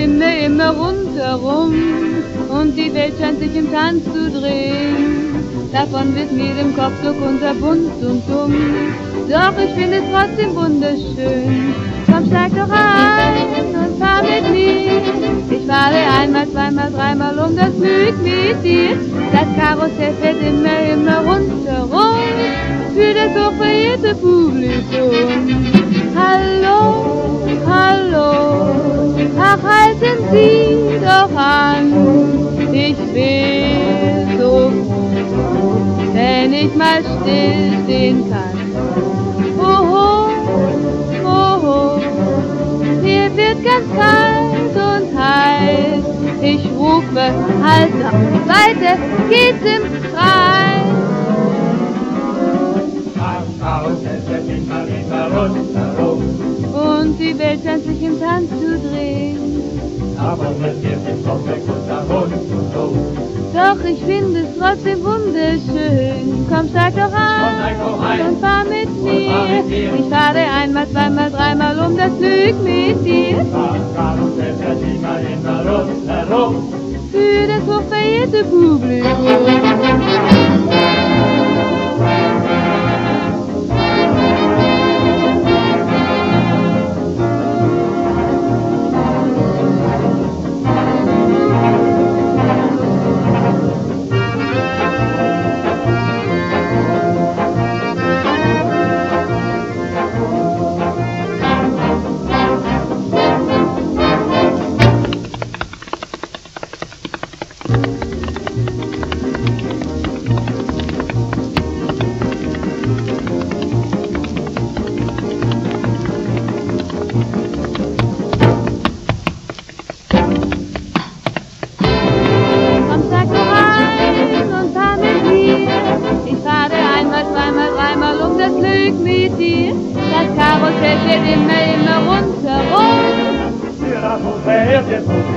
immer rundherum und die Welt scheint sich im Tanz zu drehen. Davon wird mir im Kopf so kunterbunt und dumm, doch ich finde es trotzdem wunderschön. Komm, steig doch ein und fahr mit mir. Ich fahre einmal, zweimal, dreimal um das Glück mit dir. Das Karussell fährt immer rundherum für das hochverehrte Publikum. Hallo, hallo, ach halten Sie doch an, ich will so, wenn ich mal stillstehen kann. Oho, oho, hier wird ganz kalt und heiß, ich rufe, halt doch, weiter geht's im Kreis. Und die Welt scheint sich im Tanz zu drehen. Aber es wird im Kopf weg und da rund. Doch ich finde es trotzdem wunderschön. Komm, steig doch ein und fahr mit mir. Ich fahre einmal, zweimal, dreimal um das Glück mit dir. Für das hochverehrte Publikum. Das Karussell fährt immer rundherum. Für das hochverehrte Publikum.